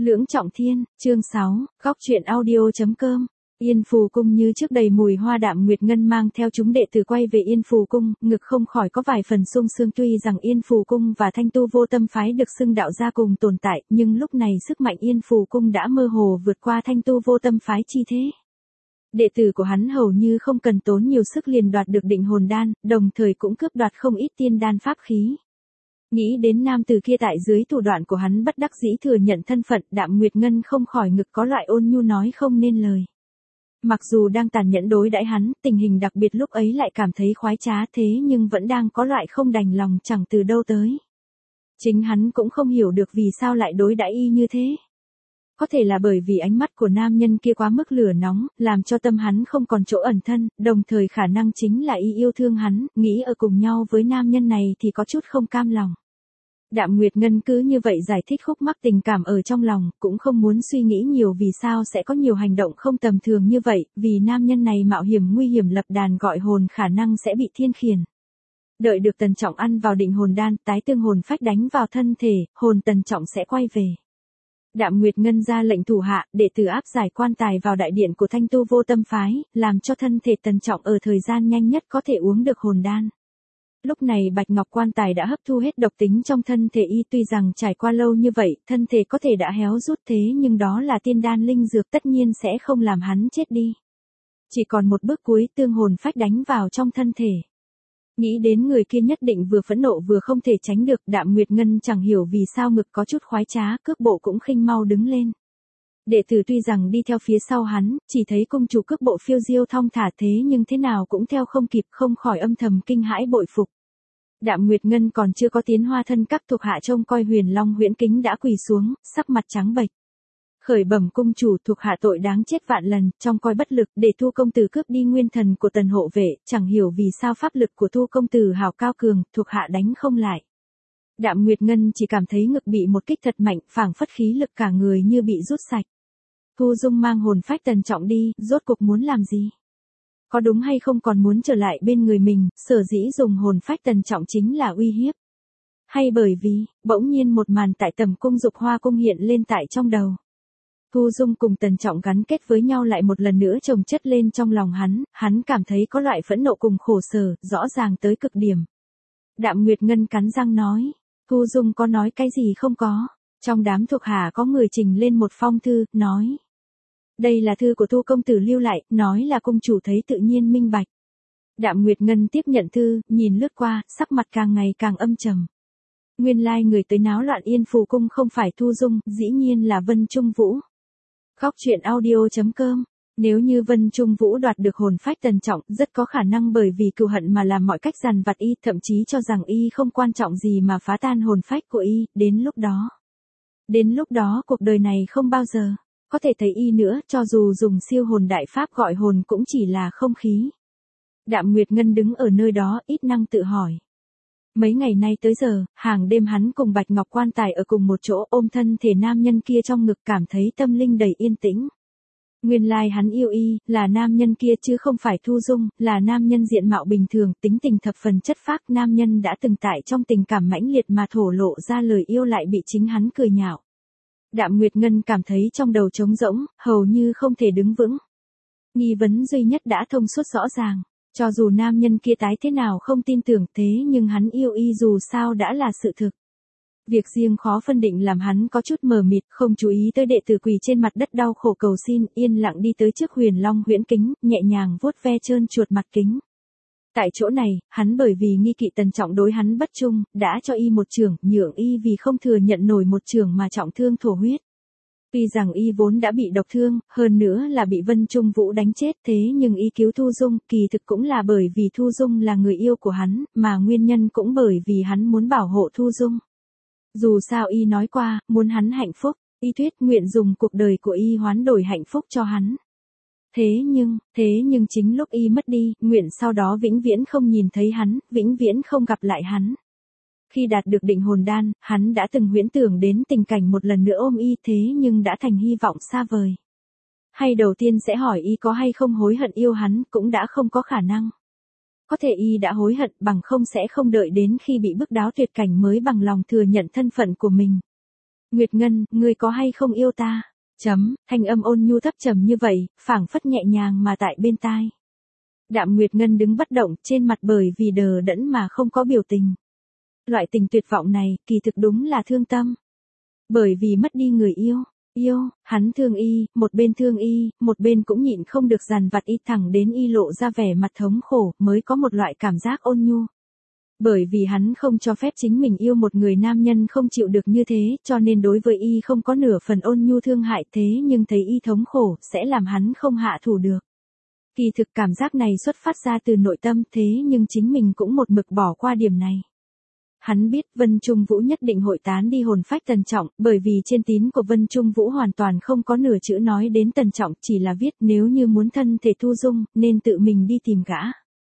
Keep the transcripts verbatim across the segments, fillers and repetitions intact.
Lưỡng Trọng Thiên, chương sáu, góc truyện audio.com. Yên Phù Cung như trước đầy mùi hoa. Đạm Nguyệt Ngân mang theo chúng đệ tử quay về Yên Phù Cung, ngực không khỏi có vài phần sung sướng. Tuy rằng Yên Phù Cung và Thanh Tu Vô Tâm phái được xưng đạo gia cùng tồn tại, nhưng lúc này sức mạnh Yên Phù Cung đã mơ hồ vượt qua Thanh Tu Vô Tâm phái chi thế. Đệ tử của hắn hầu như không cần tốn nhiều sức liền đoạt được định hồn đan, đồng thời cũng cướp đoạt không ít tiên đan pháp khí. Nghĩ đến nam tử kia tại dưới thủ đoạn của hắn bất đắc dĩ thừa nhận thân phận, Đạm Nguyệt Ngân không khỏi ngực có loại ôn nhu nói không nên lời. Mặc dù đang tàn nhẫn đối đãi hắn, tình hình đặc biệt lúc ấy lại cảm thấy khoái trá, thế nhưng vẫn đang có loại không đành lòng chẳng từ đâu tới. Chính hắn cũng không hiểu được vì sao lại đối đãi y như thế. Có thể là bởi vì ánh mắt của nam nhân kia quá mức lửa nóng, làm cho tâm hắn không còn chỗ ẩn thân, đồng thời khả năng chính là y yêu thương hắn, nghĩ ở cùng nhau với nam nhân này thì có chút không cam lòng. Đạm Nguyệt Ngân cứ như vậy giải thích khúc mắc tình cảm ở trong lòng, cũng không muốn suy nghĩ nhiều vì sao sẽ có nhiều hành động không tầm thường như vậy, vì nam nhân này mạo hiểm nguy hiểm lập đàn gọi hồn khả năng sẽ bị thiên khiển. Đợi được Tần Trọng ăn vào định hồn đan, tái tương hồn phách đánh vào thân thể, hồn Tần Trọng sẽ quay về. Đạm Nguyệt Ngân ra lệnh thủ hạ, để tử áp giải quan tài vào đại điện của Thanh Tu Vô Tâm phái, làm cho thân thể Tần Trọng ở thời gian nhanh nhất có thể uống được hồn đan. Lúc này bạch ngọc quan tài đã hấp thu hết độc tính trong thân thể y, tuy rằng trải qua lâu như vậy, thân thể có thể đã héo rút thế nhưng đó là tiên đan linh dược tất nhiên sẽ không làm hắn chết đi. Chỉ còn một bước cuối, tương hồn phách đánh vào trong thân thể. Nghĩ đến người kia nhất định vừa phẫn nộ vừa không thể tránh được, Đạm Nguyệt Ngân chẳng hiểu vì sao ngực có chút khoái trá, cước bộ cũng khinh mau đứng lên. Đệ tử tuy rằng đi theo phía sau hắn, chỉ thấy cung chủ cước bộ phiêu diêu thong thả thế nhưng thế nào cũng theo không kịp, không khỏi âm thầm kinh hãi bội phục. Đạm Nguyệt Ngân còn chưa có tiến hoa thân, các thuộc hạ trông coi Huyền Long Huyễn Kính đã quỳ xuống, sắc mặt trắng bệch. Khởi bẩm cung chủ, thuộc hạ tội đáng chết vạn lần, trong coi bất lực để Thu công tử cướp đi nguyên thần của Tần hộ vệ, chẳng hiểu vì sao pháp lực của Thu công tử hào cao cường, thuộc hạ đánh không lại. Đạm Nguyệt Ngân chỉ cảm thấy ngực bị một kích thật mạnh, phảng phất khí lực cả người như bị rút sạch. Thu Dung mang hồn phách Tần Trọng đi, rốt cuộc muốn làm gì? Có đúng hay không còn muốn trở lại bên người mình, sở dĩ dùng hồn phách Tần Trọng chính là uy hiếp? Hay bởi vì, bỗng nhiên một màn tại Tầm Cung Dục Hoa Cung hiện lên tại trong đầu. Thu Dung cùng Tần Trọng gắn kết với nhau lại một lần nữa chồng chất lên trong lòng hắn, hắn cảm thấy có loại phẫn nộ cùng khổ sở, rõ ràng tới cực điểm. Đạm Nguyệt Ngân cắn răng nói, Thu Dung có nói cái gì không có? Trong đám thuộc hạ có người trình lên một phong thư, nói. Đây là thư của Thu công tử lưu lại, nói là cung chủ thấy tự nhiên minh bạch. Đạm Nguyệt Ngân tiếp nhận thư, nhìn lướt qua, sắc mặt càng ngày càng âm trầm. Nguyên lai người tới náo loạn Yên Phù Cung không phải Thu Dung, dĩ nhiên là Vân Trung Vũ. Góc truyện audio.com. Nếu như Vân Trung Vũ đoạt được hồn phách Tần Trọng, rất có khả năng bởi vì cừu hận mà làm mọi cách dằn vặt y, thậm chí cho rằng y không quan trọng gì mà phá tan hồn phách của y, đến lúc đó. Đến lúc đó cuộc đời này không bao giờ có thể thấy y nữa, cho dù dùng siêu hồn đại pháp gọi hồn cũng chỉ là không khí. Đạm Nguyệt Ngân đứng ở nơi đó, ít năng tự hỏi. Mấy ngày nay tới giờ, hàng đêm hắn cùng bạch ngọc quan tài ở cùng một chỗ, ôm thân thể nam nhân kia trong ngực, cảm thấy tâm linh đầy yên tĩnh. Nguyên lai hắn yêu y, là nam nhân kia chứ không phải Thu Dung, là nam nhân diện mạo bình thường, tính tình thập phần chất phác, nam nhân đã từng tại trong tình cảm mãnh liệt mà thổ lộ ra lời yêu lại bị chính hắn cười nhạo. Đạm Nguyệt Ngân cảm thấy trong đầu trống rỗng, hầu như không thể đứng vững. Nghi vấn duy nhất đã thông suốt rõ ràng, cho dù nam nhân kia tái thế nào không tin tưởng thế nhưng hắn yêu y dù sao đã là sự thực. Việc riêng khó phân định làm hắn có chút mờ mịt, không chú ý tới đệ tử quỳ trên mặt đất đau khổ cầu xin, yên lặng đi tới trước Huyền Long Huyễn Kính, nhẹ nhàng vuốt ve trơn chuột mặt kính. Tại chỗ này, hắn bởi vì nghi kỵ Tần Trọng đối hắn bất trung, đã cho y một chưởng, nhượng y vì không thừa nhận nổi một chưởng mà trọng thương thổ huyết. Tuy rằng y vốn đã bị độc thương, hơn nữa là bị Vân Trung Vũ đánh chết, thế nhưng y cứu Thu Dung, kỳ thực cũng là bởi vì Thu Dung là người yêu của hắn, mà nguyên nhân cũng bởi vì hắn muốn bảo hộ Thu Dung. Dù sao y nói qua, muốn hắn hạnh phúc, y thuyết nguyện dùng cuộc đời của y hoán đổi hạnh phúc cho hắn. Thế nhưng, thế nhưng chính lúc y mất đi, nguyện sau đó vĩnh viễn không nhìn thấy hắn, vĩnh viễn không gặp lại hắn. Khi đạt được định hồn đan, hắn đã từng huyễn tưởng đến tình cảnh một lần nữa ôm y, thế nhưng đã thành hy vọng xa vời. Hay đầu tiên sẽ hỏi y có hay không hối hận yêu hắn, cũng đã không có khả năng. Có thể y đã hối hận, bằng không sẽ không đợi đến khi bị bức đáo tuyệt cảnh mới bằng lòng thừa nhận thân phận của mình. Nguyệt Ngân, ngươi có hay không yêu ta? Chấm, thanh âm ôn nhu thấp trầm như vậy, phảng phất nhẹ nhàng mà tại bên tai. Đạm Nguyệt Ngân đứng bất động, trên mặt bởi vì đờ đẫn mà không có biểu tình. Loại tình tuyệt vọng này, kỳ thực đúng là thương tâm. Bởi vì mất đi người yêu, yêu, hắn thương y, một bên thương y, một bên cũng nhịn không được dằn vặt y thẳng đến y lộ ra vẻ mặt thống khổ, mới có một loại cảm giác ôn nhu. Bởi vì hắn không cho phép chính mình yêu một người nam nhân không chịu được như thế, cho nên đối với y không có nửa phần ôn nhu thương hại, thế nhưng thấy y thống khổ, sẽ làm hắn không hạ thủ được. Kỳ thực cảm giác này xuất phát ra từ nội tâm, thế nhưng chính mình cũng một mực bỏ qua điểm này. Hắn biết Vân Trung Vũ nhất định hội tán đi hồn phách Tần Trọng, bởi vì trên tín của Vân Trung Vũ hoàn toàn không có nửa chữ nói đến Tần Trọng, chỉ là viết nếu như muốn thân thể Thu Dung, nên tự mình đi tìm gã.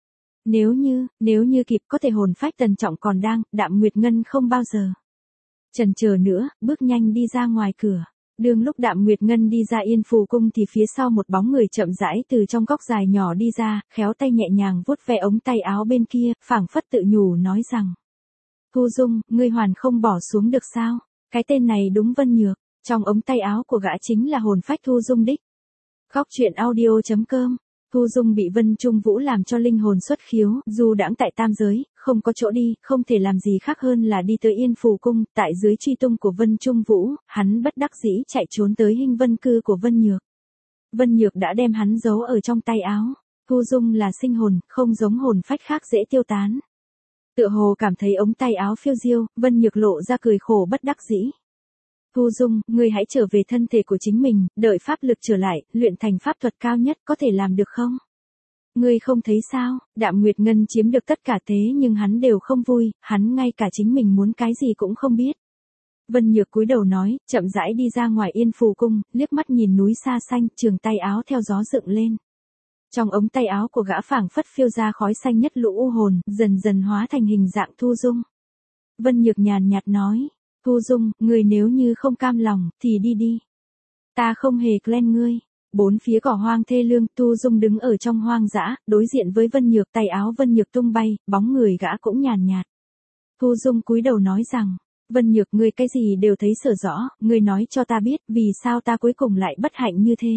Nếu như, nếu như kịp có thể hồn phách Tần Trọng còn đang, Đạm Nguyệt Ngân không bao giờ chần chờ nữa, bước nhanh đi ra ngoài cửa. Đương lúc Đạm Nguyệt Ngân đi ra Yên Phù Cung thì phía sau một bóng người chậm rãi từ trong góc dài nhỏ đi ra, khéo tay nhẹ nhàng vuốt ve ống tay áo bên kia, phảng phất tự nhủ nói rằng. Thu Dung, ngươi hoàn không bỏ xuống được sao? Cái tên này đúng Vân Nhược, trong ống tay áo của gã chính là hồn phách Thu Dung đích. Góc truyện audio chấm com. Thu Dung bị Vân Trung Vũ làm cho linh hồn xuất khiếu, dù đãng tại tam giới, không có chỗ đi, không thể làm gì khác hơn là đi tới Yên Phù Cung, tại dưới truy tung của Vân Trung Vũ, hắn bất đắc dĩ chạy trốn tới Hinh Vân Cư của Vân Nhược. Vân Nhược đã đem hắn giấu ở trong tay áo. Thu Dung là sinh hồn, không giống hồn phách khác dễ tiêu tán. Tựa hồ cảm thấy ống tay áo phiêu diêu, Vân Nhược lộ ra cười khổ bất đắc dĩ. Thu Dung, ngươi hãy trở về thân thể của chính mình, đợi pháp lực trở lại, luyện thành pháp thuật cao nhất, có thể làm được không? Ngươi không thấy sao, Đạm Nguyệt Ngân chiếm được tất cả thế nhưng hắn đều không vui, hắn ngay cả chính mình muốn cái gì cũng không biết. Vân Nhược cúi đầu nói, chậm rãi đi ra ngoài Yên Phù Cung, liếc mắt nhìn núi xa xanh, trường tay áo theo gió dựng lên. Trong ống tay áo của gã phảng phất phiêu ra khói xanh nhất lũ u hồn, dần dần hóa thành hình dạng Thu Dung. Vân Nhược nhàn nhạt nói, Thu Dung, người nếu như không cam lòng, thì đi đi. Ta không hề ghen ngươi. Bốn phía cỏ hoang thê lương, Thu Dung đứng ở trong hoang dã, đối diện với Vân Nhược, tay áo Vân Nhược tung bay, bóng người gã cũng nhàn nhạt. Thu Dung cúi đầu nói rằng, Vân Nhược ngươi cái gì đều thấy sở rõ, ngươi nói cho ta biết, vì sao ta cuối cùng lại bất hạnh như thế.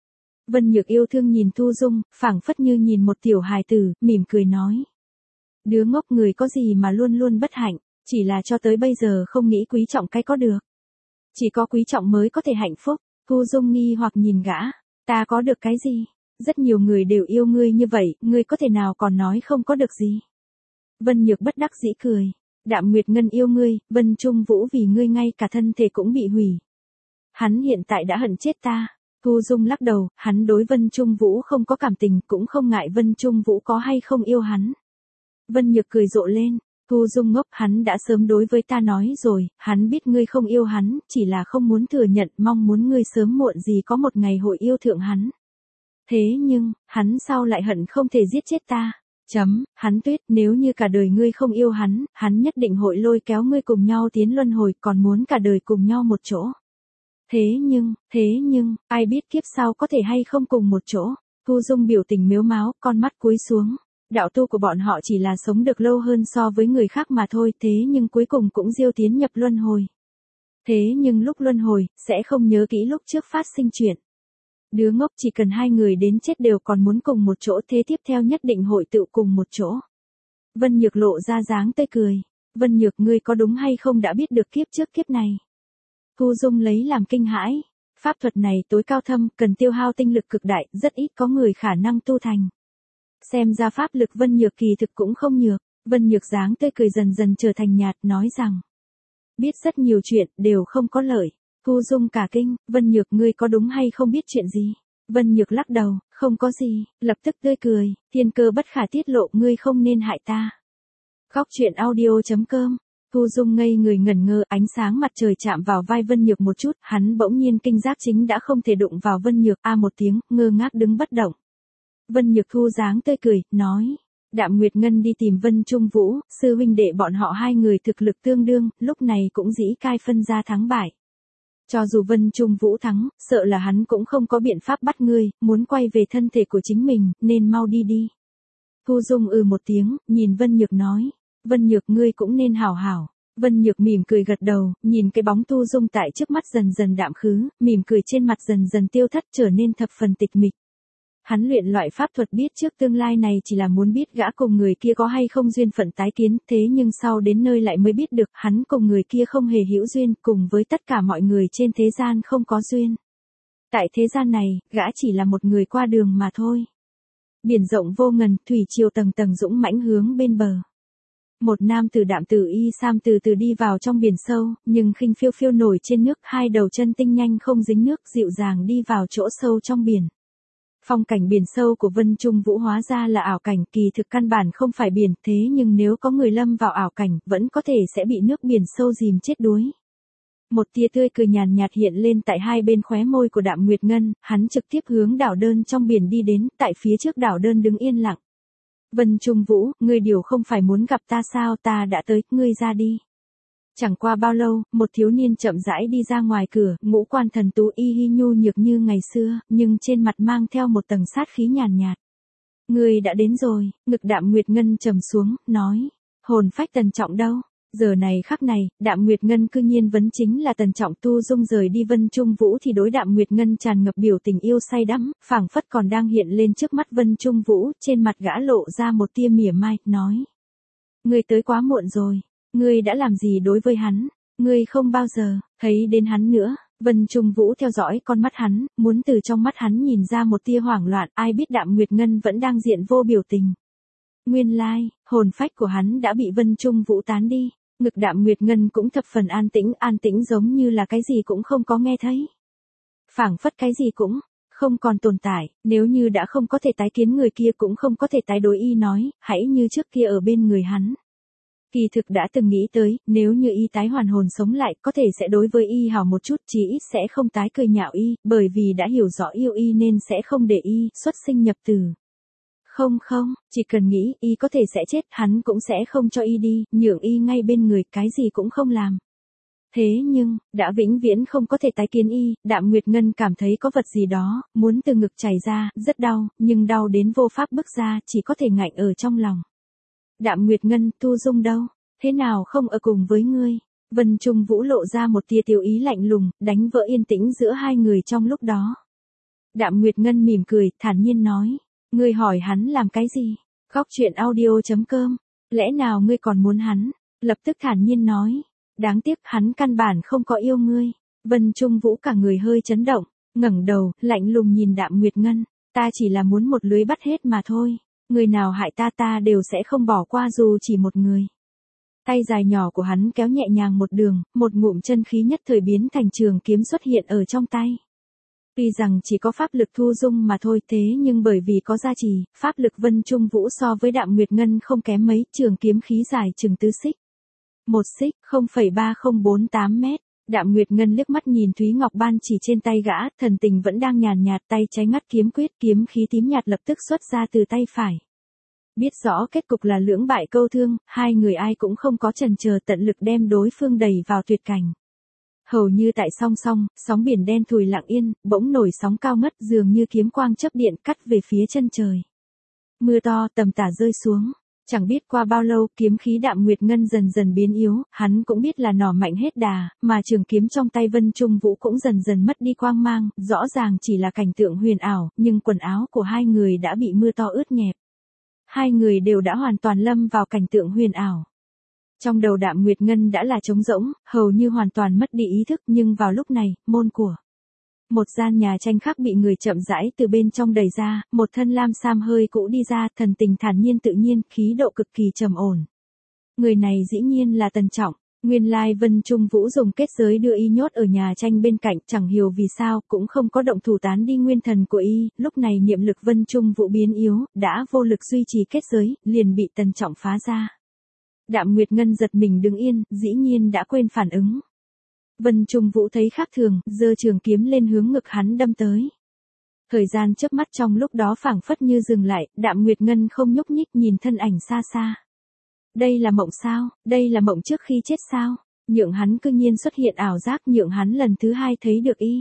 Vân Nhược yêu thương nhìn Thu Dung, phảng phất như nhìn một tiểu hài tử, mỉm cười nói. Đứa ngốc người có gì mà luôn luôn bất hạnh, chỉ là cho tới bây giờ không nghĩ quý trọng cái có được. Chỉ có quý trọng mới có thể hạnh phúc. Thu Dung nghi hoặc nhìn gã, ta có được cái gì? Rất nhiều người đều yêu ngươi như vậy, ngươi có thể nào còn nói không có được gì? Vân Nhược bất đắc dĩ cười. Đạm Nguyệt Ngân yêu ngươi, Vân Trung Vũ vì ngươi ngay cả thân thể cũng bị hủy. Hắn hiện tại đã hận chết ta. Thu Dung lắc đầu, hắn đối Vân Trung Vũ không có cảm tình, cũng không ngại Vân Trung Vũ có hay không yêu hắn. Vân Nhược cười rộ lên, Thu Dung ngốc, hắn đã sớm đối với ta nói rồi, hắn biết ngươi không yêu hắn, chỉ là không muốn thừa nhận, mong muốn ngươi sớm muộn gì có một ngày hội yêu thượng hắn. Thế nhưng, hắn sao lại hận không thể giết chết ta? Chấm, hắn tuyết, nếu như cả đời ngươi không yêu hắn, hắn nhất định hội lôi kéo ngươi cùng nhau tiến luân hồi, còn muốn cả đời cùng nhau một chỗ. Thế nhưng, thế nhưng, ai biết kiếp sau có thể hay không cùng một chỗ. Thu Dung biểu tình mếu máo, con mắt cúi xuống. Đạo tu của bọn họ chỉ là sống được lâu hơn so với người khác mà thôi, thế nhưng cuối cùng cũng diêu tiến nhập luân hồi. Thế nhưng lúc luân hồi, sẽ không nhớ kỹ lúc trước phát sinh chuyện. Đứa ngốc chỉ cần hai người đến chết đều còn muốn cùng một chỗ, thế tiếp theo nhất định hội tự cùng một chỗ. Vân Nhược lộ ra dáng tươi cười. Vân Nhược ngươi có đúng hay không đã biết được kiếp trước kiếp này? Thu Dung lấy làm kinh hãi. Pháp thuật này tối cao thâm, cần tiêu hao tinh lực cực đại, rất ít có người khả năng tu thành. Xem ra pháp lực Vân Nhược kỳ thực cũng không nhược. Vân Nhược dáng tươi cười dần dần trở thành nhạt, nói rằng. Biết rất nhiều chuyện, đều không có lợi. Thu Dung cả kinh, Vân Nhược ngươi có đúng hay không biết chuyện gì? Vân Nhược lắc đầu, không có gì, lập tức tươi cười, thiên cơ bất khả tiết lộ, ngươi không nên hại ta. Góc truyện audio chấm com. Thu Dung ngây người ngẩn ngơ, ánh sáng mặt trời chạm vào vai Vân Nhược một chút, hắn bỗng nhiên kinh giác chính đã không thể đụng vào Vân Nhược, a một tiếng, ngơ ngác đứng bất động. Vân Nhược thu dáng tươi cười, nói, Đạm Nguyệt Ngân đi tìm Vân Trung Vũ, sư huynh đệ bọn họ hai người thực lực tương đương, lúc này cũng dĩ cai phân ra thắng bại. Cho dù Vân Trung Vũ thắng, sợ là hắn cũng không có biện pháp bắt ngươi, muốn quay về thân thể của chính mình, nên mau đi đi. Thu Dung ừ một tiếng, nhìn Vân Nhược nói, Vân Nhược ngươi cũng nên hảo hảo. Vân Nhược mỉm cười gật đầu, nhìn cái bóng Tu Dung tại trước mắt dần dần đạm khứ, mỉm cười trên mặt dần dần tiêu thất trở nên thập phần tịch mịch. Hắn luyện loại pháp thuật biết trước tương lai này chỉ là muốn biết gã cùng người kia có hay không duyên phận tái kiến, thế nhưng sau đến nơi lại mới biết được hắn cùng người kia không hề hữu duyên, cùng với tất cả mọi người trên thế gian không có duyên. Tại thế gian này, gã chỉ là một người qua đường mà thôi. Biển rộng vô ngần, thủy triều tầng tầng dũng mãnh hướng bên bờ. Một nam tử đạm tử y sam từ từ đi vào trong biển sâu, nhưng khinh phiêu phiêu nổi trên nước, hai đầu chân tinh nhanh không dính nước, dịu dàng đi vào chỗ sâu trong biển. Phong cảnh biển sâu của Vân Trung Vũ hóa ra là ảo cảnh, kỳ thực căn bản không phải biển, thế nhưng nếu có người lâm vào ảo cảnh, vẫn có thể sẽ bị nước biển sâu dìm chết đuối. Một tia tươi cười nhàn nhạt hiện lên tại hai bên khóe môi của Đạm Nguyệt Ngân, hắn trực tiếp hướng đảo đơn trong biển đi đến, tại phía trước đảo đơn đứng yên lặng. Vân Trung Vũ, ngươi điều không phải muốn gặp ta sao, ta đã tới, ngươi ra đi. Chẳng qua bao lâu, một thiếu niên chậm rãi đi ra ngoài cửa, ngũ quan thần tú y hi nhu nhược như ngày xưa, nhưng trên mặt mang theo một tầng sát khí nhàn nhạt. Ngươi đã đến rồi, ngực Đạm Nguyệt Ngân trầm xuống, nói. Hồn phách Tần Trọng đâu? Giờ này khắc này, Đạm Nguyệt Ngân cư nhiên vấn chính là Tần Trọng. Tu Dung rời đi Vân Trung Vũ thì đối Đạm Nguyệt Ngân tràn ngập biểu tình yêu say đắm, phảng phất còn đang hiện lên trước mắt Vân Trung Vũ, trên mặt gã lộ ra một tia mỉa mai, nói. Ngươi tới quá muộn rồi, ngươi đã làm gì đối với hắn, ngươi không bao giờ thấy đến hắn nữa. Vân Trung Vũ theo dõi con mắt hắn, muốn từ trong mắt hắn nhìn ra một tia hoảng loạn, ai biết Đạm Nguyệt Ngân vẫn đang diện vô biểu tình. Nguyên lai, hồn phách của hắn đã bị Vân Trung Vũ tán đi. Ngực Đạm Nguyệt Ngân cũng thập phần an tĩnh, an tĩnh giống như là cái gì cũng không có nghe thấy. Phảng phất cái gì cũng không còn tồn tại, nếu như đã không có thể tái kiến người kia cũng không có thể tái đối y nói, hãy như trước kia ở bên người hắn. Kỳ thực đã từng nghĩ tới, nếu như y tái hoàn hồn sống lại, có thể sẽ đối với y hảo một chút, chí ít sẽ không tái cười nhạo y, bởi vì đã hiểu rõ yêu y nên sẽ không để y xuất sinh nhập tử. Không không, chỉ cần nghĩ y có thể sẽ chết, hắn cũng sẽ không cho y đi, nhượng y ngay bên người, cái gì cũng không làm. Thế nhưng, đã vĩnh viễn không có thể tái kiến y, Đạm Nguyệt Ngân cảm thấy có vật gì đó, muốn từ ngực chảy ra, rất đau, nhưng đau đến vô pháp bứt ra, chỉ có thể ngạnh ở trong lòng. Đạm Nguyệt Ngân, Tu Dung đâu? Thế nào không ở cùng với ngươi? Vân Trung Vũ lộ ra một tia tiêu ý lạnh lùng, đánh vỡ yên tĩnh giữa hai người trong lúc đó. Đạm Nguyệt Ngân mỉm cười, thản nhiên nói. Ngươi hỏi hắn làm cái gì? Góc truyện audio chấm com. Lẽ nào ngươi còn muốn hắn? Lập tức thản nhiên nói. Đáng tiếc hắn căn bản không có yêu ngươi. Vân Trung Vũ cả người hơi chấn động, ngẩng đầu, lạnh lùng nhìn Đạm Nguyệt Ngân. Ta chỉ là muốn một lưới bắt hết mà thôi. Người nào hại ta ta đều sẽ không bỏ qua dù chỉ một người. Tay dài nhỏ của hắn kéo nhẹ nhàng một đường, một ngụm chân khí nhất thời biến thành trường kiếm xuất hiện ở trong tay. Tuy rằng chỉ có pháp lực Thu Dung mà thôi, thế nhưng bởi vì có gia trì, pháp lực Vân Trung Vũ so với Đạm Nguyệt Ngân không kém mấy, trường kiếm khí dài chừng tứ xích. Một xích, không phẩy ba không bốn tám mét. Đạm Nguyệt Ngân liếc mắt nhìn Thúy Ngọc Ban chỉ trên tay gã, thần tình vẫn đang nhàn nhạt, tay trái ngắt kiếm quyết, kiếm khí tím nhạt lập tức xuất ra từ tay phải. Biết rõ kết cục là lưỡng bại câu thương, hai người ai cũng không có chần chờ, tận lực đem đối phương đẩy vào tuyệt cảnh. Hầu như tại song song, sóng biển đen thùi lặng yên, bỗng nổi sóng cao ngất, dường như kiếm quang chớp điện cắt về phía chân trời. Mưa to tầm tả rơi xuống. Chẳng biết qua bao lâu, kiếm khí Đạm Nguyệt Ngân dần dần biến yếu, hắn cũng biết là nỏ mạnh hết đà, mà trường kiếm trong tay Vân Trung Vũ cũng dần dần mất đi quang mang, rõ ràng chỉ là cảnh tượng huyền ảo, nhưng quần áo của hai người đã bị mưa to ướt nhẹp. Hai người đều đã hoàn toàn lâm vào cảnh tượng huyền ảo. Trong đầu Đạm Nguyệt Ngân đã là trống rỗng, hầu như hoàn toàn mất đi ý thức, nhưng vào lúc này, môn của một gian nhà tranh khác bị người chậm rãi từ bên trong đẩy ra, một thân lam sam hơi cũ đi ra, thần tình thản nhiên tự nhiên, khí độ cực kỳ trầm ổn. Người này dĩ nhiên là Tần Trọng. Nguyên lai Vân Trung Vũ dùng kết giới đưa y nhốt ở nhà tranh bên cạnh, chẳng hiểu vì sao, cũng không có động thủ tán đi nguyên thần của y, lúc này niệm lực Vân Trung Vũ biến yếu, đã vô lực duy trì kết giới, liền bị Tần Trọng phá ra. Đạm Nguyệt Ngân giật mình đứng yên, dĩ nhiên đã quên phản ứng. Vân Trung Vũ thấy khác thường, giơ trường kiếm lên hướng ngực hắn đâm tới. Thời gian chớp mắt trong lúc đó phảng phất như dừng lại, Đạm Nguyệt Ngân không nhúc nhích nhìn thân ảnh xa xa. Đây là mộng sao, đây là mộng trước khi chết sao, nhượng hắn cư nhiên xuất hiện ảo giác, nhượng hắn lần thứ hai thấy được y.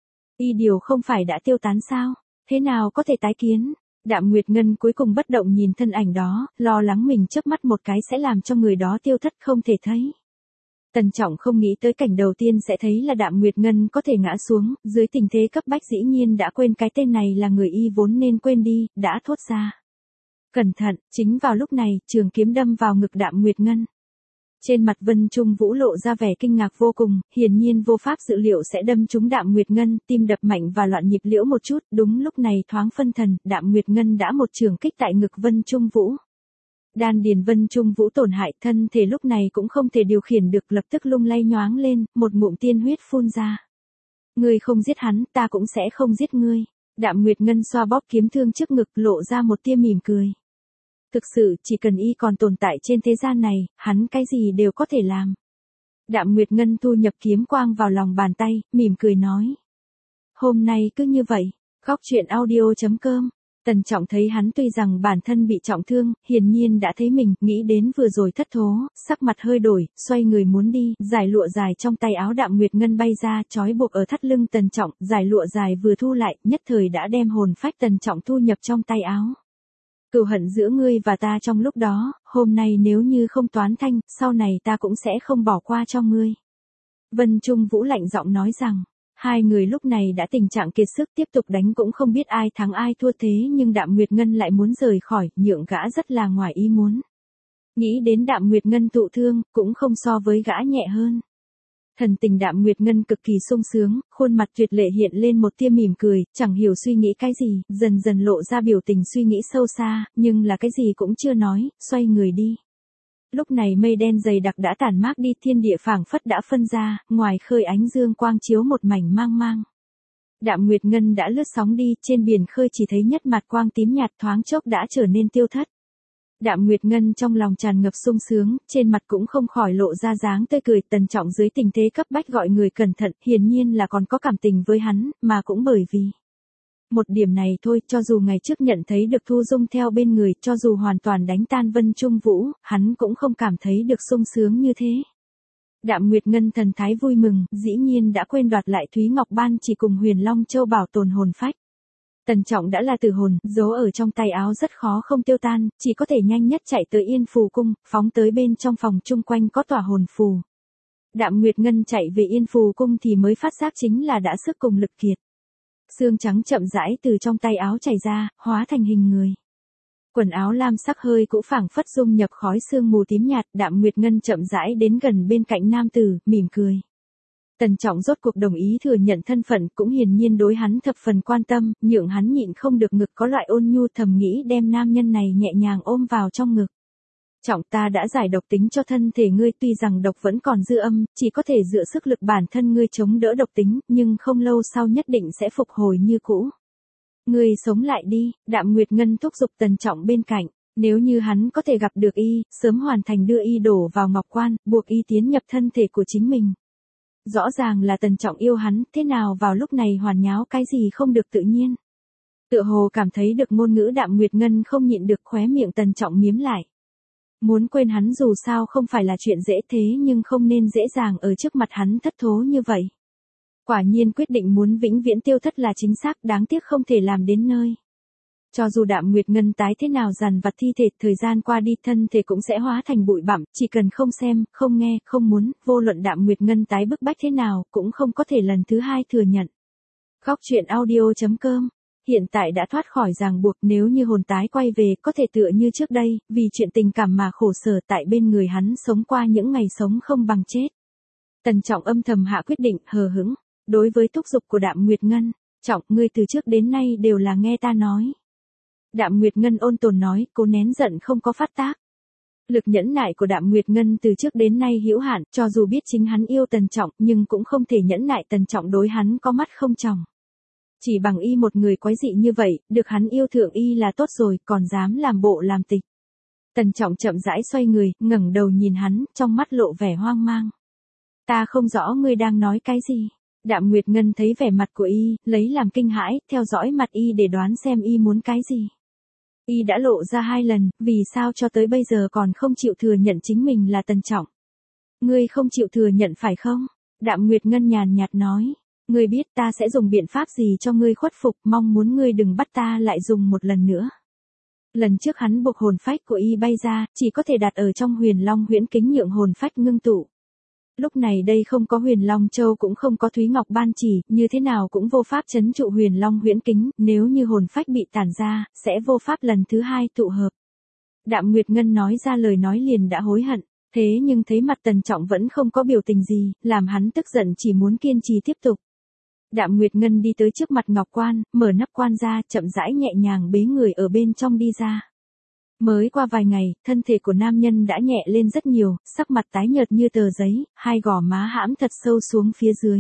Y điều không phải đã tiêu tán sao, thế nào có thể tái kiến. Đạm Nguyệt Ngân cuối cùng bất động nhìn thân ảnh đó, lo lắng mình chớp mắt một cái sẽ làm cho người đó tiêu thất không thể thấy. Tần Trọng không nghĩ tới cảnh đầu tiên sẽ thấy là Đạm Nguyệt Ngân có thể ngã xuống, dưới tình thế cấp bách dĩ nhiên đã quên cái tên này là người y vốn nên quên đi, đã thốt ra. Cẩn thận, chính vào lúc này, trường kiếm đâm vào ngực Đạm Nguyệt Ngân. Trên mặt Vân Trung Vũ lộ ra vẻ kinh ngạc vô cùng, hiển nhiên vô pháp dự liệu sẽ đâm trúng Đạm Nguyệt Ngân, tim đập mạnh và loạn nhịp liễu một chút, đúng lúc này thoáng phân thần, Đạm Nguyệt Ngân đã một trường kích tại ngực Vân Trung Vũ. Đan điền Vân Trung Vũ tổn hại, thân thể lúc này cũng không thể điều khiển được, lập tức lung lay nhoáng lên, một ngụm tiên huyết phun ra. Ngươi không giết hắn, ta cũng sẽ không giết ngươi. Đạm Nguyệt Ngân xoa bóp kiếm thương trước ngực, lộ ra một tia mỉm cười. Thực sự, chỉ cần y còn tồn tại trên thế gian này, hắn cái gì đều có thể làm. Đạm Nguyệt Ngân thu nhập kiếm quang vào lòng bàn tay, mỉm cười nói. Hôm nay cứ như vậy, góc chuyện audio chấm com. Tần Trọng thấy hắn tuy rằng bản thân bị trọng thương, hiển nhiên đã thấy mình, nghĩ đến vừa rồi thất thố, sắc mặt hơi đổi, xoay người muốn đi, giải lụa dài trong tay áo Đạm Nguyệt Ngân bay ra, trói buộc ở thắt lưng Tần Trọng, giải lụa dài vừa thu lại, nhất thời đã đem hồn phách Tần Trọng thu nhập trong tay áo. Cừu hận giữa ngươi và ta trong lúc đó, hôm nay nếu như không toán thanh, sau này ta cũng sẽ không bỏ qua cho ngươi. Vân Trung Vũ lạnh giọng nói rằng, hai người lúc này đã tình trạng kiệt sức, tiếp tục đánh cũng không biết ai thắng ai thua, thế nhưng Đạm Nguyệt Ngân lại muốn rời khỏi, nhượng gã rất là ngoài ý muốn. Nghĩ đến Đạm Nguyệt Ngân thụ thương, cũng không so với gã nhẹ hơn. Thần tình Đạm Nguyệt Ngân cực kỳ sung sướng, khuôn mặt tuyệt lệ hiện lên một tia mỉm cười, chẳng hiểu suy nghĩ cái gì, dần dần lộ ra biểu tình suy nghĩ sâu xa, nhưng là cái gì cũng chưa nói, xoay người đi. Lúc này mây đen dày đặc đã tản mát đi, thiên địa phảng phất đã phân ra, ngoài khơi ánh dương quang chiếu một mảnh mang mang. Đạm Nguyệt Ngân đã lướt sóng đi, trên biển khơi chỉ thấy nhất mặt quang tím nhạt, thoáng chốc đã trở nên tiêu thất. Đạm Nguyệt Ngân trong lòng tràn ngập sung sướng, trên mặt cũng không khỏi lộ ra dáng tươi cười. Tần Trọng dưới tình thế cấp bách gọi người cẩn thận, hiển nhiên là còn có cảm tình với hắn, mà cũng bởi vì một điểm này thôi, cho dù ngày trước nhận thấy được Thu Dung theo bên người, cho dù hoàn toàn đánh tan Vân Trung Vũ, hắn cũng không cảm thấy được sung sướng như thế. Đạm Nguyệt Ngân thần thái vui mừng, dĩ nhiên đã quên đoạt lại Thúy Ngọc Ban chỉ cùng Huyền Long Châu bảo tồn hồn phách. Tần Trọng đã là tử hồn, giấu ở trong tay áo rất khó không tiêu tan, chỉ có thể nhanh nhất chạy tới Yên Phù Cung, phóng tới bên trong phòng chung quanh có tòa hồn phù. Đạm Nguyệt Ngân chạy về Yên Phù Cung thì mới phát giác chính là đã sức cùng lực kiệt. Xương trắng chậm rãi từ trong tay áo chảy ra, hóa thành hình người. Quần áo lam sắc hơi cũ phảng phất dung nhập khói sương mù tím nhạt, Đạm Nguyệt Ngân chậm rãi đến gần bên cạnh nam tử, mỉm cười. Tần Trọng rốt cuộc đồng ý thừa nhận thân phận, cũng hiển nhiên đối hắn thập phần quan tâm, nhượng hắn nhịn không được ngực có loại ôn nhu, thầm nghĩ đem nam nhân này nhẹ nhàng ôm vào trong ngực. Trọng, ta đã giải độc tính cho thân thể ngươi, tuy rằng độc vẫn còn dư âm, chỉ có thể dựa sức lực bản thân ngươi chống đỡ độc tính, nhưng không lâu sau nhất định sẽ phục hồi như cũ. Ngươi sống lại đi. Đạm Nguyệt Ngân thúc giục Tần Trọng bên cạnh, nếu như hắn có thể gặp được y, sớm hoàn thành đưa y đổ vào ngọc quan, buộc y tiến nhập thân thể của chính mình. Rõ ràng là Tần Trọng yêu hắn, thế nào vào lúc này hoàn nháo cái gì không được tự nhiên. Tựa hồ cảm thấy được ngôn ngữ Đạm Nguyệt Ngân không nhịn được, khóe miệng Tần Trọng miếm lại. Muốn quên hắn dù sao không phải là chuyện dễ, thế nhưng không nên dễ dàng ở trước mặt hắn thất thố như vậy. Quả nhiên quyết định muốn vĩnh viễn tiêu thất là chính xác, đáng tiếc không thể làm đến nơi. Cho dù Đạm Nguyệt Ngân tái thế nào dằn vặt thi thể, thời gian qua đi thân thể cũng sẽ hóa thành bụi bặm, chỉ cần không xem, không nghe, không muốn, vô luận Đạm Nguyệt Ngân tái bức bách thế nào, cũng không có thể lần thứ hai thừa nhận. Góc chuyện audio chấm com. Hiện tại đã thoát khỏi ràng buộc, nếu như hồn tái quay về, có thể tựa như trước đây, vì chuyện tình cảm mà khổ sở, tại bên người hắn sống qua những ngày sống không bằng chết. Tần Trọng âm thầm hạ quyết định, hờ hững, đối với thúc giục của Đạm Nguyệt Ngân, Trọng, ngươi từ trước đến nay đều là nghe ta nói. Đạm Nguyệt Ngân ôn tồn nói, cố nén giận không có phát tác. Lực nhẫn nại của Đạm Nguyệt Ngân từ trước đến nay hữu hạn, cho dù biết chính hắn yêu Tần Trọng, nhưng cũng không thể nhẫn nại Tần Trọng đối hắn có mắt không tròng. Chỉ bằng y một người quái dị như vậy, được hắn yêu thượng y là tốt rồi, còn dám làm bộ làm tịch. Tần Trọng chậm rãi xoay người, ngẩng đầu nhìn hắn, trong mắt lộ vẻ hoang mang. Ta không rõ ngươi đang nói cái gì. Đạm Nguyệt Ngân thấy vẻ mặt của y, lấy làm kinh hãi, theo dõi mặt y để đoán xem y muốn cái gì. Y đã lộ ra hai lần, vì sao cho tới bây giờ còn không chịu thừa nhận chính mình là Tần Trọng. Ngươi không chịu thừa nhận phải không? Đạm Nguyệt Ngân nhàn nhạt nói. Ngươi biết ta sẽ dùng biện pháp gì cho ngươi khuất phục, mong muốn ngươi đừng bắt ta lại dùng một lần nữa. Lần trước hắn buộc hồn phách của y bay ra, chỉ có thể đặt ở trong Huyền Long huyễn kính nhượng hồn phách ngưng tụ. Lúc này đây không có Huyền Long Châu cũng không có Thúy Ngọc Ban chỉ, như thế nào cũng vô pháp trấn trụ Huyền Long huyễn kính, nếu như hồn phách bị tản ra, sẽ vô pháp lần thứ hai tụ hợp. Đạm Nguyệt Ngân nói ra lời nói liền đã hối hận, thế nhưng thấy mặt Tần Trọng vẫn không có biểu tình gì, làm hắn tức giận chỉ muốn kiên trì tiếp tục. Đạm Nguyệt Ngân đi tới trước mặt Ngọc Quan, mở nắp quan ra, chậm rãi nhẹ nhàng bế người ở bên trong đi ra. Mới qua vài ngày, thân thể của nam nhân đã nhẹ lên rất nhiều, sắc mặt tái nhợt như tờ giấy, hai gò má hãm thật sâu xuống phía dưới.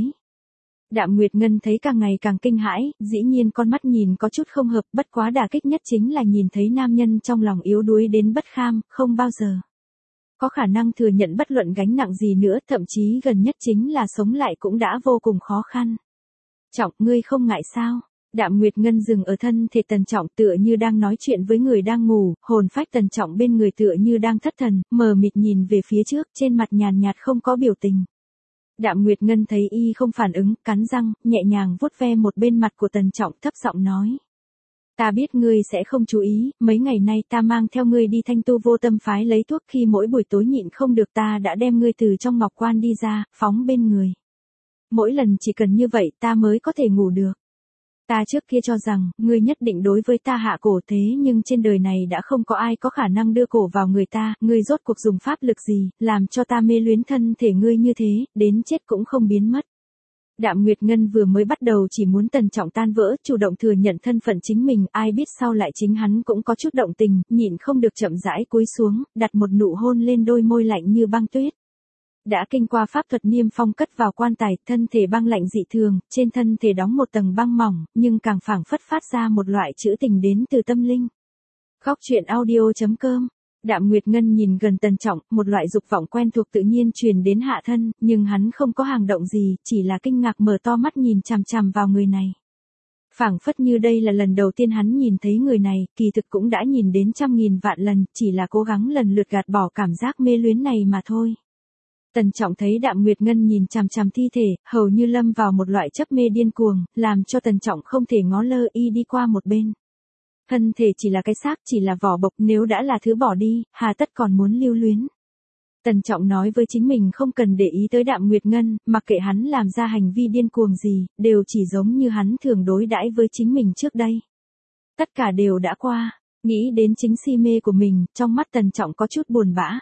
Đạm Nguyệt Ngân thấy càng ngày càng kinh hãi, dĩ nhiên con mắt nhìn có chút không hợp, bất quá đả kích nhất chính là nhìn thấy nam nhân trong lòng yếu đuối đến bất kham, không bao giờ có khả năng thừa nhận bất luận gánh nặng gì nữa, thậm chí gần nhất chính là sống lại cũng đã vô cùng khó khăn. Trọng, ngươi không ngại sao? Đạm Nguyệt Ngân dừng ở thân thể Tần Trọng tựa như đang nói chuyện với người đang ngủ, hồn phách Tần Trọng bên người tựa như đang thất thần, mờ mịt nhìn về phía trước, trên mặt nhàn nhạt không có biểu tình. Đạm Nguyệt Ngân thấy y không phản ứng, cắn răng, nhẹ nhàng vuốt ve một bên mặt của Tần Trọng thấp giọng nói. Ta biết ngươi sẽ không chú ý, mấy ngày nay ta mang theo ngươi đi Thanh Tu Vô Tâm phái lấy thuốc, khi mỗi buổi tối nhịn không được ta đã đem ngươi từ trong ngọc quan đi ra, phóng bên người. Mỗi lần chỉ cần như vậy ta mới có thể ngủ được. Ta trước kia cho rằng, ngươi nhất định đối với ta hạ cổ, thế nhưng trên đời này đã không có ai có khả năng đưa cổ vào người ta, ngươi rốt cuộc dùng pháp lực gì, làm cho ta mê luyến thân thể ngươi như thế, đến chết cũng không biến mất. Đạm Nguyệt Ngân vừa mới bắt đầu chỉ muốn Tần Trọng tan vỡ, chủ động thừa nhận thân phận chính mình, ai biết sau lại chính hắn cũng có chút động tình, nhịn không được chậm rãi cúi xuống, đặt một nụ hôn lên đôi môi lạnh như băng tuyết. Đã kinh qua pháp thuật niêm phong cất vào quan tài, thân thể băng lạnh dị thường, trên thân thể đóng một tầng băng mỏng, nhưng càng phảng phất phát ra một loại trữ tình đến từ tâm linh. Góc truyện audio chấm com. Đạm Nguyệt Ngân nhìn gần Tần Trọng, một loại dục vọng quen thuộc tự nhiên truyền đến hạ thân, nhưng hắn không có hành động gì, chỉ là kinh ngạc mở to mắt nhìn chằm chằm vào người này. Phảng phất như đây là lần đầu tiên hắn nhìn thấy người này, kỳ thực cũng đã nhìn đến trăm nghìn vạn lần, chỉ là cố gắng lần lượt gạt bỏ cảm giác mê luyến này mà thôi. Tần Trọng thấy Đạm Nguyệt Ngân nhìn chằm chằm thi thể, hầu như lâm vào một loại chấp mê điên cuồng, làm cho Tần Trọng không thể ngó lơ, y đi qua một bên. Thân thể chỉ là cái xác, chỉ là vỏ bọc, nếu đã là thứ bỏ đi, hà tất còn muốn lưu luyến. Tần Trọng nói với chính mình không cần để ý tới Đạm Nguyệt Ngân, mặc kệ hắn làm ra hành vi điên cuồng gì, đều chỉ giống như hắn thường đối đãi với chính mình trước đây. Tất cả đều đã qua, nghĩ đến chính si mê của mình, trong mắt Tần Trọng có chút buồn bã.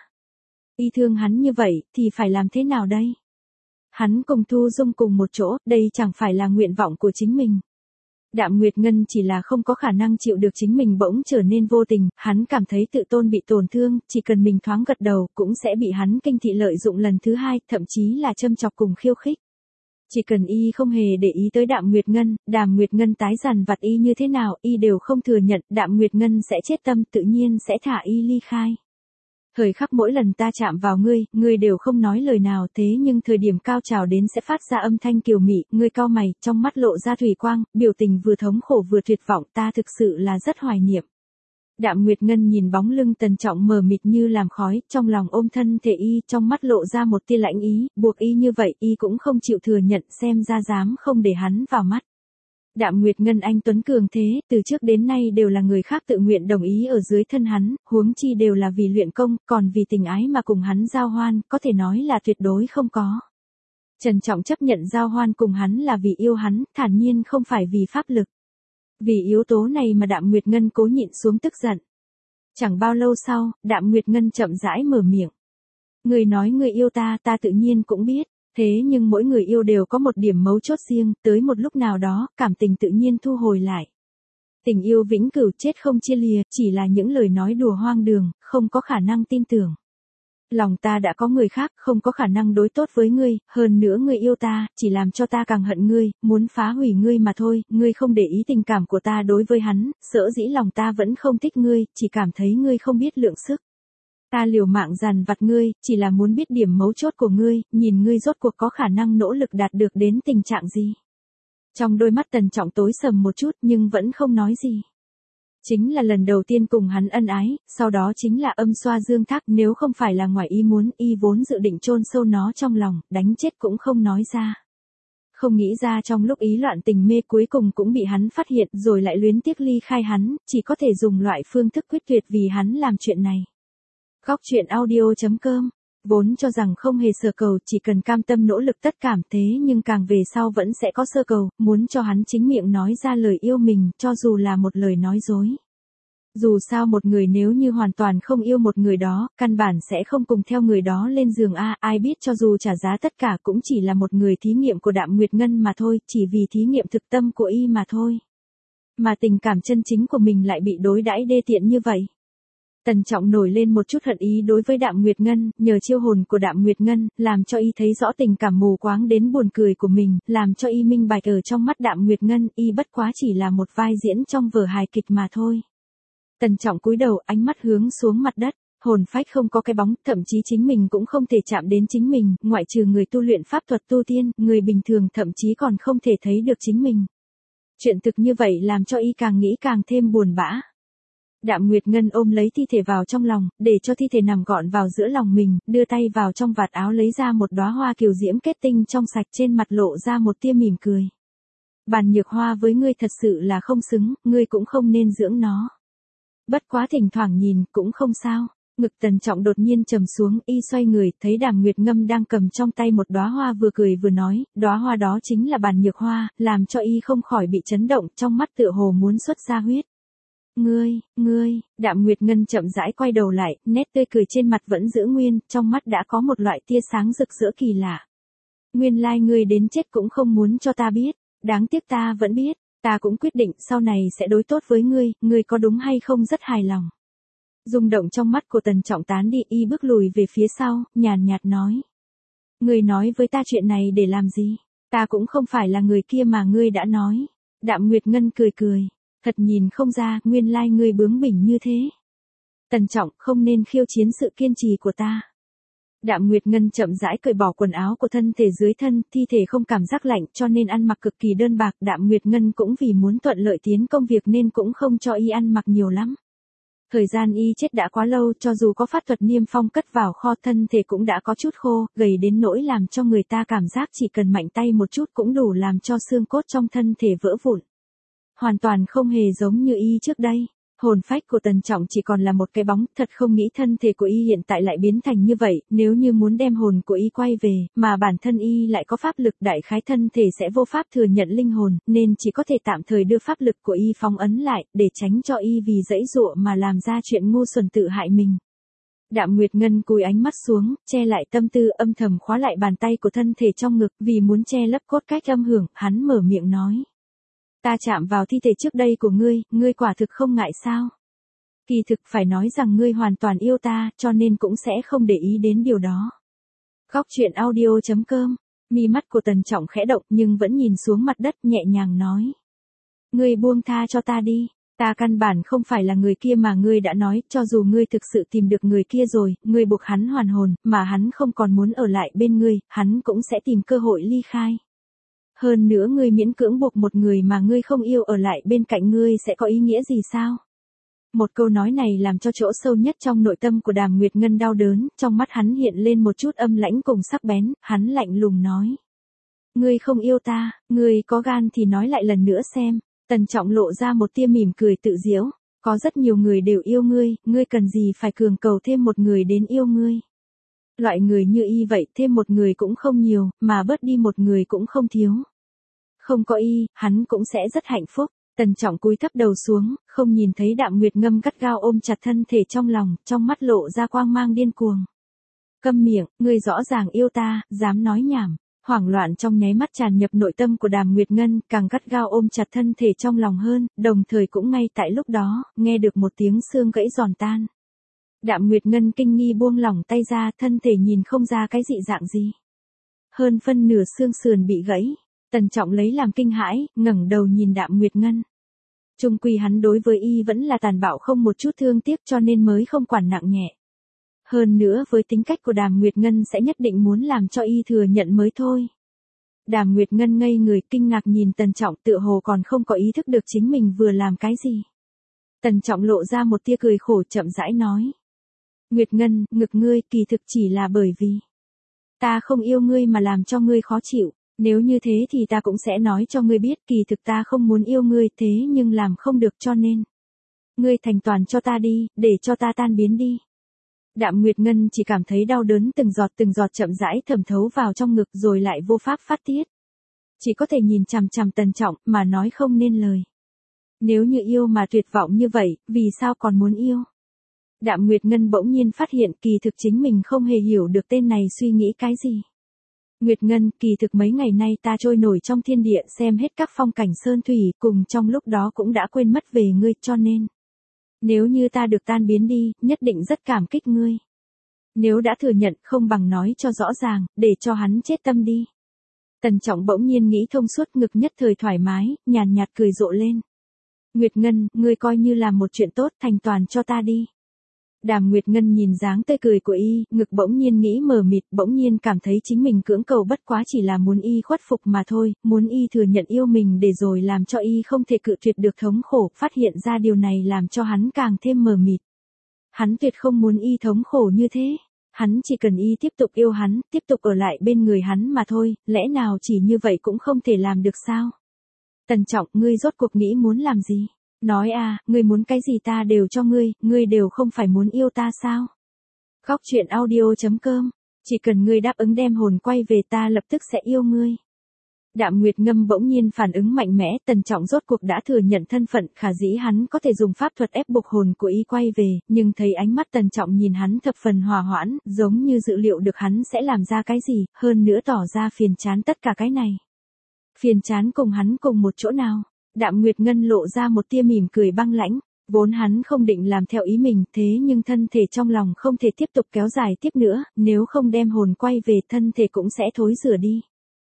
Y thương hắn như vậy, thì phải làm thế nào đây? Hắn cùng Thu Dung cùng một chỗ, đây chẳng phải là nguyện vọng của chính mình. Đạm Nguyệt Ngân chỉ là không có khả năng chịu được chính mình bỗng trở nên vô tình, hắn cảm thấy tự tôn bị tổn thương, chỉ cần mình thoáng gật đầu, cũng sẽ bị hắn kinh thị lợi dụng lần thứ hai, thậm chí là châm chọc cùng khiêu khích. Chỉ cần y không hề để ý tới Đạm Nguyệt Ngân, Đạm Nguyệt Ngân tái dằn vặt y như thế nào, y đều không thừa nhận, Đạm Nguyệt Ngân sẽ chết tâm, tự nhiên sẽ thả y ly khai. Thời khắc mỗi lần ta chạm vào ngươi, ngươi đều không nói lời nào, thế nhưng thời điểm cao trào đến sẽ phát ra âm thanh kiều mị, ngươi cau mày, trong mắt lộ ra thủy quang, biểu tình vừa thống khổ vừa tuyệt vọng, ta thực sự là rất hoài niệm. Đạm Nguyệt Ngân nhìn bóng lưng Tần Trọng mờ mịt như làm khói, trong lòng ôm thân thể y, trong mắt lộ ra một tia lãnh ý, buộc y như vậy, y cũng không chịu thừa nhận, xem ra dám không để hắn vào mắt. Đạm Nguyệt Ngân anh tuấn cường thế, từ trước đến nay đều là người khác tự nguyện đồng ý ở dưới thân hắn, huống chi đều là vì luyện công, còn vì tình ái mà cùng hắn giao hoan, có thể nói là tuyệt đối không có. Trần Trọng chấp nhận giao hoan cùng hắn là vì yêu hắn, thản nhiên không phải vì pháp lực. Vì yếu tố này mà Đạm Nguyệt Ngân cố nhịn xuống tức giận. Chẳng bao lâu sau, Đạm Nguyệt Ngân chậm rãi mở miệng. Người nói người yêu ta, ta tự nhiên cũng biết. Thế nhưng mỗi người yêu đều có một điểm mấu chốt riêng, tới một lúc nào đó, cảm tình tự nhiên thu hồi lại. Tình yêu vĩnh cửu chết không chia lìa, chỉ là những lời nói đùa hoang đường, không có khả năng tin tưởng. Lòng ta đã có người khác, không có khả năng đối tốt với ngươi, hơn nữa ngươi yêu ta, chỉ làm cho ta càng hận ngươi, muốn phá hủy ngươi mà thôi, ngươi không để ý tình cảm của ta đối với hắn, sở dĩ lòng ta vẫn không thích ngươi, chỉ cảm thấy ngươi không biết lượng sức. Ta liều mạng dằn vặt ngươi, chỉ là muốn biết điểm mấu chốt của ngươi, nhìn ngươi rốt cuộc có khả năng nỗ lực đạt được đến tình trạng gì. Trong đôi mắt Tần Trọng tối sầm một chút nhưng vẫn không nói gì. Chính là lần đầu tiên cùng hắn ân ái, sau đó chính là âm xoa dương thác, nếu không phải là ngoài ý muốn, y vốn dự định chôn sâu nó trong lòng, đánh chết cũng không nói ra. Không nghĩ ra trong lúc ý loạn tình mê cuối cùng cũng bị hắn phát hiện rồi lại luyến tiếc ly khai hắn, chỉ có thể dùng loại phương thức quyết tuyệt vì hắn làm chuyện này. Góc truyện audio chấm com Vốn cho rằng không hề sở cầu, chỉ cần cam tâm nỗ lực tất cảm, thế nhưng càng về sau vẫn sẽ có sơ cầu, muốn cho hắn chính miệng nói ra lời yêu mình, cho dù là một lời nói dối. Dù sao một người nếu như hoàn toàn không yêu một người đó, căn bản sẽ không cùng theo người đó lên giường a, ai biết cho dù trả giá tất cả cũng chỉ là một người thí nghiệm của Đạm Nguyệt Ngân mà thôi, chỉ vì thí nghiệm thực tâm của y mà thôi. Mà tình cảm chân chính của mình lại bị đối đãi đê tiện như vậy. Tần Trọng nổi lên một chút hận ý đối với Đạm Nguyệt Ngân, nhờ chiêu hồn của Đạm Nguyệt Ngân, làm cho y thấy rõ tình cảm mù quáng đến buồn cười của mình, làm cho y minh bạch ở trong mắt Đạm Nguyệt Ngân, y bất quá chỉ là một vai diễn trong vở hài kịch mà thôi. Tần Trọng cúi đầu, ánh mắt hướng xuống mặt đất, hồn phách không có cái bóng, thậm chí chính mình cũng không thể chạm đến chính mình, ngoại trừ người tu luyện pháp thuật tu tiên, người bình thường thậm chí còn không thể thấy được chính mình. Chuyện thực như vậy làm cho y càng nghĩ càng thêm buồn bã. Đạm Nguyệt Ngân ôm lấy thi thể vào trong lòng, để cho thi thể nằm gọn vào giữa lòng mình, đưa tay vào trong vạt áo lấy ra một đóa hoa kiều diễm kết tinh trong sạch, trên mặt lộ ra một tia mỉm cười. Bàn nhược hoa với ngươi thật sự là không xứng, ngươi cũng không nên dưỡng nó. Bất quá thỉnh thoảng nhìn, cũng không sao. Ngực Tần Trọng đột nhiên trầm xuống, y xoay người, thấy Đàm Nguyệt Ngâm đang cầm trong tay một đóa hoa, vừa cười vừa nói, đóa hoa đó chính là bàn nhược hoa, làm cho y không khỏi bị chấn động, trong mắt tựa hồ muốn xuất ra huyết. Ngươi, ngươi, Đạm Nguyệt Ngân chậm rãi quay đầu lại, nét tươi cười trên mặt vẫn giữ nguyên, trong mắt đã có một loại tia sáng rực rỡ kỳ lạ. Nguyên lai ngươi đến chết cũng không muốn cho ta biết, đáng tiếc ta vẫn biết. Ta cũng quyết định sau này sẽ đối tốt với ngươi, ngươi có đúng hay không rất hài lòng. Rung động trong mắt của Tần Trọng tán đi, y bước lùi về phía sau, nhàn nhạt nói. Ngươi nói với ta chuyện này để làm gì? Ta cũng không phải là người kia mà ngươi đã nói. Đạm Nguyệt Ngân cười cười. Thật nhìn không ra, nguyên lai ngươi bướng bỉnh như thế. Tần Trọng, không nên khiêu chiến sự kiên trì của ta. Đạm Nguyệt Ngân chậm rãi cởi bỏ quần áo của thân thể dưới thân, thi thể không cảm giác lạnh cho nên ăn mặc cực kỳ đơn bạc. Đạm Nguyệt Ngân cũng vì muốn thuận lợi tiến công việc nên cũng không cho y ăn mặc nhiều lắm. Thời gian y chết đã quá lâu, cho dù có pháp thuật niêm phong cất vào kho, thân thể cũng đã có chút khô, gầy đến nỗi làm cho người ta cảm giác chỉ cần mạnh tay một chút cũng đủ làm cho xương cốt trong thân thể vỡ vụn. Hoàn toàn không hề giống như y trước đây. Hồn phách của Tần Trọng chỉ còn là một cái bóng, thật không nghĩ thân thể của y hiện tại lại biến thành như vậy, nếu như muốn đem hồn của y quay về, mà bản thân y lại có pháp lực, đại khái thân thể sẽ vô pháp thừa nhận linh hồn, nên chỉ có thể tạm thời đưa pháp lực của y phóng ấn lại, để tránh cho y vì dãy dụa mà làm ra chuyện ngu xuẩn tự hại mình. Đạm Nguyệt Ngân cúi ánh mắt xuống, che lại tâm tư, âm thầm khóa lại bàn tay của thân thể trong ngực, vì muốn che lấp cốt cách âm hưởng, hắn mở miệng nói. Ta chạm vào thi thể trước đây của ngươi, ngươi quả thực không ngại sao? Kỳ thực phải nói rằng ngươi hoàn toàn yêu ta, cho nên cũng sẽ không để ý đến điều đó. Góc truyện audio chấm com, mi mắt của Tần Trọng khẽ động nhưng vẫn nhìn xuống mặt đất, nhẹ nhàng nói. Ngươi buông tha cho ta đi, ta căn bản không phải là người kia mà ngươi đã nói, cho dù ngươi thực sự tìm được người kia rồi, ngươi buộc hắn hoàn hồn, mà hắn không còn muốn ở lại bên ngươi, hắn cũng sẽ tìm cơ hội ly khai. Hơn nữa ngươi miễn cưỡng buộc một người mà ngươi không yêu ở lại bên cạnh ngươi sẽ có ý nghĩa gì sao? Một câu nói này làm cho chỗ sâu nhất trong nội tâm của Đàm Nguyệt Ngân đau đớn, trong mắt hắn hiện lên một chút âm lãnh cùng sắc bén, hắn lạnh lùng nói. Ngươi không yêu ta, ngươi có gan thì nói lại lần nữa xem. Tần Trọng lộ ra một tia mỉm cười tự giễu, có rất nhiều người đều yêu ngươi, ngươi cần gì phải cường cầu thêm một người đến yêu ngươi. Loại người như y vậy thêm một người cũng không nhiều, mà bớt đi một người cũng không thiếu. Không có y, hắn cũng sẽ rất hạnh phúc. Tần Trọng cúi thấp đầu xuống, không nhìn thấy Đạm Nguyệt Ngâm gắt gao ôm chặt thân thể trong lòng, trong mắt lộ ra quang mang điên cuồng. Câm miệng, ngươi rõ ràng yêu ta, dám nói nhảm. Hoảng loạn trong nháy mắt tràn nhập nội tâm của Đàm Nguyệt Ngân, càng gắt gao ôm chặt thân thể trong lòng hơn, đồng thời cũng ngay tại lúc đó, nghe được một tiếng xương gãy giòn tan. Đạm Nguyệt Ngân kinh nghi buông lỏng tay ra, thân thể nhìn không ra cái dị dạng gì. Hơn phân nửa xương sườn bị gãy. Tần Trọng lấy làm kinh hãi, ngẩng đầu nhìn Đạm Nguyệt Ngân. Chung quy hắn đối với y vẫn là tàn bạo không một chút thương tiếc cho nên mới không quản nặng nhẹ. Hơn nữa với tính cách của Đàm Nguyệt Ngân sẽ nhất định muốn làm cho y thừa nhận mới thôi. Đàm Nguyệt Ngân ngây người kinh ngạc nhìn Tần Trọng tựa hồ còn không có ý thức được chính mình vừa làm cái gì. Tần Trọng lộ ra một tia cười khổ chậm rãi nói. Nguyệt Ngân, ngực ngươi kỳ thực chỉ là bởi vì ta không yêu ngươi mà làm cho ngươi khó chịu. Nếu như thế thì ta cũng sẽ nói cho ngươi biết kỳ thực ta không muốn yêu ngươi thế nhưng làm không được cho nên. Ngươi thành toàn cho ta đi, để cho ta tan biến đi. Đạm Nguyệt Ngân chỉ cảm thấy đau đớn từng giọt từng giọt chậm rãi thẩm thấu vào trong ngực rồi lại vô pháp phát tiết. Chỉ có thể nhìn chằm chằm Tần Trọng mà nói không nên lời. Nếu như yêu mà tuyệt vọng như vậy, vì sao còn muốn yêu? Đạm Nguyệt Ngân bỗng nhiên phát hiện kỳ thực chính mình không hề hiểu được tên này suy nghĩ cái gì. Nguyệt Ngân, kỳ thực mấy ngày nay ta trôi nổi trong thiên địa xem hết các phong cảnh sơn thủy, cùng trong lúc đó cũng đã quên mất về ngươi, cho nên nếu như ta được tan biến đi, nhất định rất cảm kích ngươi. Nếu đã thừa nhận không bằng nói cho rõ ràng, để cho hắn chết tâm đi. Tần Trọng bỗng nhiên nghĩ thông suốt, ngực nhất thời thoải mái, nhàn nhạt cười rộ lên. Nguyệt Ngân, ngươi coi như làm một chuyện tốt, thành toàn cho ta đi. Đàm Nguyệt Ngân nhìn dáng tươi cười của y, ngực bỗng nhiên nghĩ mờ mịt, bỗng nhiên cảm thấy chính mình cưỡng cầu bất quá chỉ là muốn y khuất phục mà thôi, muốn y thừa nhận yêu mình để rồi làm cho y không thể cự tuyệt được thống khổ, phát hiện ra điều này làm cho hắn càng thêm mờ mịt. Hắn tuyệt không muốn y thống khổ như thế, hắn chỉ cần y tiếp tục yêu hắn, tiếp tục ở lại bên người hắn mà thôi, lẽ nào chỉ như vậy cũng không thể làm được sao? Tần Trọng, ngươi rốt cuộc nghĩ muốn làm gì? Nói à, ngươi muốn cái gì ta đều cho ngươi, ngươi đều không phải muốn yêu ta sao? Góc truyện audio chấm com, chỉ cần ngươi đáp ứng đem hồn quay về ta lập tức sẽ yêu ngươi. Đạm Nguyệt Ngâm bỗng nhiên phản ứng mạnh mẽ, Tần Trọng rốt cuộc đã thừa nhận thân phận, khả dĩ hắn có thể dùng pháp thuật ép buộc hồn của y quay về, nhưng thấy ánh mắt Tần Trọng nhìn hắn thập phần hòa hoãn, giống như dự liệu được hắn sẽ làm ra cái gì, hơn nữa tỏ ra phiền chán tất cả cái này. Phiền chán cùng hắn cùng một chỗ nào? Đạm Nguyệt Ngân lộ ra một tia mỉm cười băng lãnh, vốn hắn không định làm theo ý mình, thế nhưng thân thể trong lòng không thể tiếp tục kéo dài tiếp nữa, nếu không đem hồn quay về thân thể cũng sẽ thối rửa đi.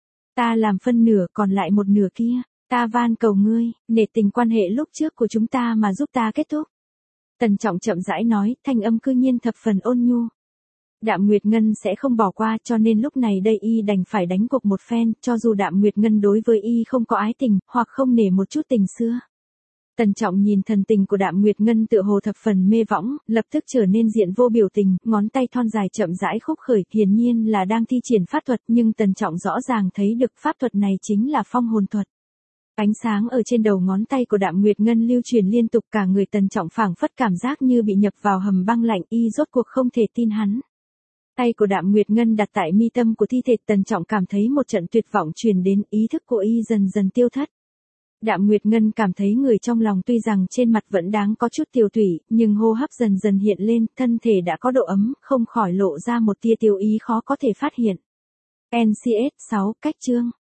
Ta làm phân nửa còn lại một nửa kia, ta van cầu ngươi, nể tình quan hệ lúc trước của chúng ta mà giúp ta kết thúc. Tần Trọng chậm rãi nói, thanh âm cư nhiên thập phần ôn nhu. Đạm Nguyệt Ngân sẽ không bỏ qua, cho nên lúc này đây y đành phải đánh cuộc một phen, cho dù Đạm Nguyệt Ngân đối với y không có ái tình, hoặc không nể một chút tình xưa. Tần Trọng nhìn thần tình của Đạm Nguyệt Ngân tựa hồ thập phần mê võng, lập tức trở nên diện vô biểu tình, ngón tay thon dài chậm rãi khúc khởi, hiển nhiên là đang thi triển pháp thuật, nhưng Tần Trọng rõ ràng thấy được pháp thuật này chính là phong hồn thuật. Ánh sáng ở trên đầu ngón tay của Đạm Nguyệt Ngân lưu truyền liên tục, cả người Tần Trọng phảng phất cảm giác như bị nhập vào hầm băng lạnh, y rốt cuộc không thể tin hắn. Tay của Đạm Nguyệt Ngân đặt tại mi tâm của thi thể, Tần Trọng cảm thấy một trận tuyệt vọng truyền đến, ý thức của y dần dần tiêu thất. Đạm Nguyệt Ngân cảm thấy người trong lòng tuy rằng trên mặt vẫn đáng có chút tiêu tủy, nhưng hô hấp dần dần hiện lên, thân thể đã có độ ấm, không khỏi lộ ra một tia tiêu ý khó có thể phát hiện. en xê ét sáu, cách chương